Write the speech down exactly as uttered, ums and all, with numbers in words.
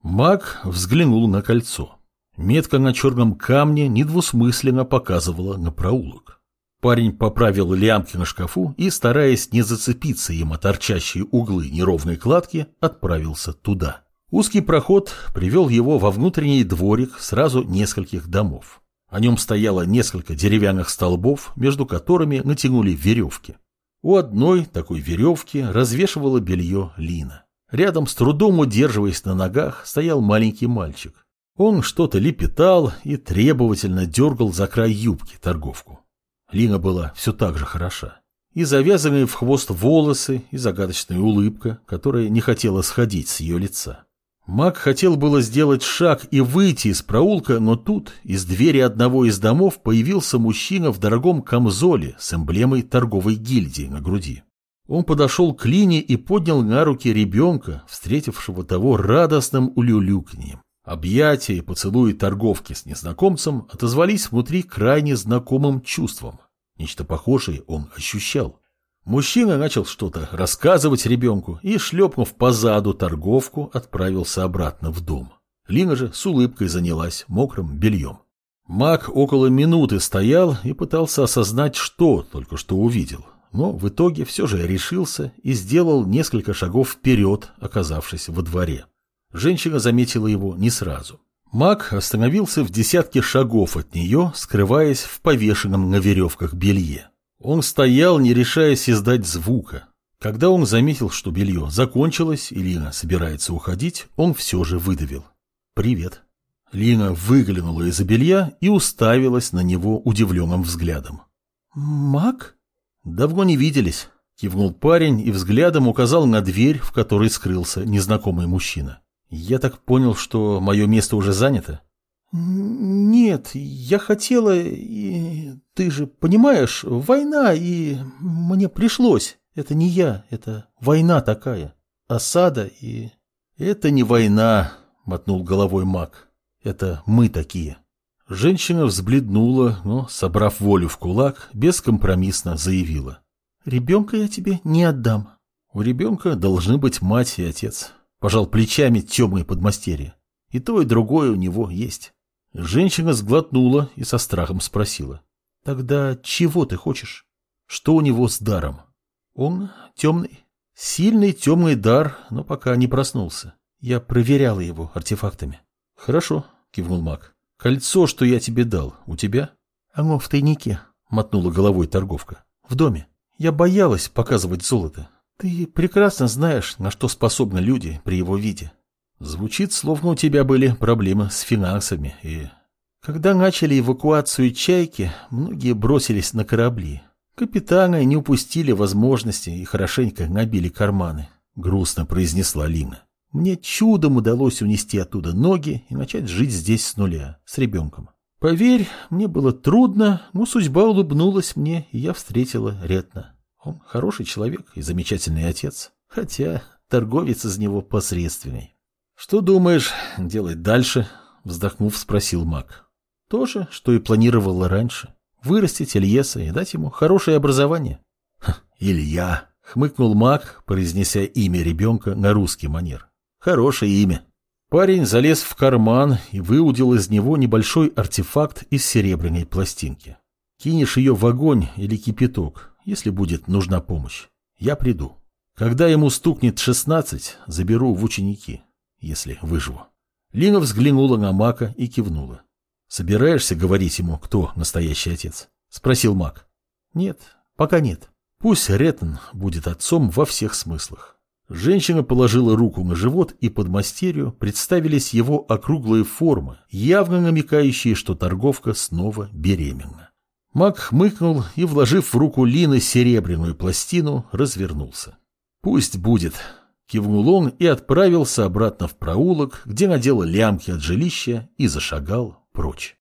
Маг взглянул на кольцо. Метка на черном камне недвусмысленно показывала на проулок. Парень поправил лямки на шкафу и, стараясь не зацепиться им о торчащие углы неровной кладки, отправился туда. Узкий проход привел его во внутренний дворик сразу нескольких домов. О нем стояло несколько деревянных столбов, между которыми натянули веревки. У одной такой веревки развешивала белье Лина. Рядом, с трудом удерживаясь на ногах, стоял маленький мальчик. Он что-то лепетал и требовательно дергал за край юбки торговку. Лина была все так же хороша. И завязанные в хвост волосы, и загадочная улыбка, которая не хотела сходить с ее лица. Маг хотел было сделать шаг и выйти из проулка, но тут из двери одного из домов появился мужчина в дорогом камзоле с эмблемой торговой гильдии на груди. Он подошел к Лине и поднял на руки ребенка, встретившего того радостным улюлюканьем. Объятия и поцелуи торговки с незнакомцем отозвались внутри крайне знакомым чувством. Нечто похожее он ощущал. Мужчина начал что-то рассказывать ребенку и, шлепнув по заду торговку, отправился обратно в дом. Лина же с улыбкой занялась мокрым бельем. Маг около минуты стоял и пытался осознать, что только что увидел, но в итоге все же решился и сделал несколько шагов вперед, оказавшись во дворе. Женщина заметила его не сразу. Маг остановился в десятке шагов от нее, скрываясь в повешенном на веревках белье. Он стоял, не решаясь издать звука. Когда он заметил, что белье закончилось и Лина собирается уходить, он все же выдавил: «Привет». Лина выглянула из-за белья и уставилась на него удивленным взглядом. «Маг?» «Давно не виделись», — кивнул парень и взглядом указал на дверь, в которой скрылся незнакомый мужчина. «Я так понял, что мое место уже занято?» «Нет, я хотела, и ты же понимаешь, война, и мне пришлось. Это не я, это война такая, осада и...» «Это не война», — мотнул головой маг, — «это мы такие». Женщина взбледнула, но, собрав волю в кулак, бескомпромиссно заявила: «Ребенка я тебе не отдам». «У ребенка должны быть мать и отец», — пожал плечами темный подмастерье. «И то, и другое у него есть». Женщина сглотнула и со страхом спросила: «Тогда чего ты хочешь? Что у него с даром?» «Он темный. Сильный темный дар, но пока не проснулся. Я проверяла его артефактами». «Хорошо», — кивнул маг. «Кольцо, что я тебе дал, у тебя?» «Оно в тайнике», — мотнула головой торговка. «В доме. Я боялась показывать золото. Ты прекрасно знаешь, на что способны люди при его виде». «Звучит, словно у тебя были проблемы с финансами и...» «Когда начали эвакуацию «Чайки», многие бросились на корабли. Капитаны не упустили возможности и хорошенько набили карманы», — грустно произнесла Лина. «Мне чудом удалось унести оттуда ноги и начать жить здесь с нуля, с ребенком. Поверь, мне было трудно, но судьба улыбнулась мне, и я встретила Ретна. Он хороший человек и замечательный отец, хотя торговец из него посредственный». «Что думаешь делать дальше?» — вздохнув, спросил маг. «То же, что и планировала раньше. Вырастить Ильеса и дать ему хорошее образование». «Илья!» — хмыкнул маг, произнеся имя ребенка на русский манер. «Хорошее имя». Парень залез в карман и выудил из него небольшой артефакт из серебряной пластинки. «Кинешь ее в огонь или кипяток, если будет нужна помощь. Я приду. Когда ему стукнет шестнадцать, заберу в ученики. Если выживу». Лина взглянула на Мака и кивнула. «Собираешься говорить ему, кто настоящий отец?» — спросил Мак. «Нет, пока нет. Пусть Ретн будет отцом во всех смыслах». Женщина положила руку на живот, и подмастерью представились его округлые формы, явно намекающие, что торговка снова беременна. Мак хмыкнул и, вложив в руку Лины серебряную пластину, развернулся. «Пусть будет». Кивнул он и отправился обратно в проулок, где надел лямки от жилища и зашагал прочь.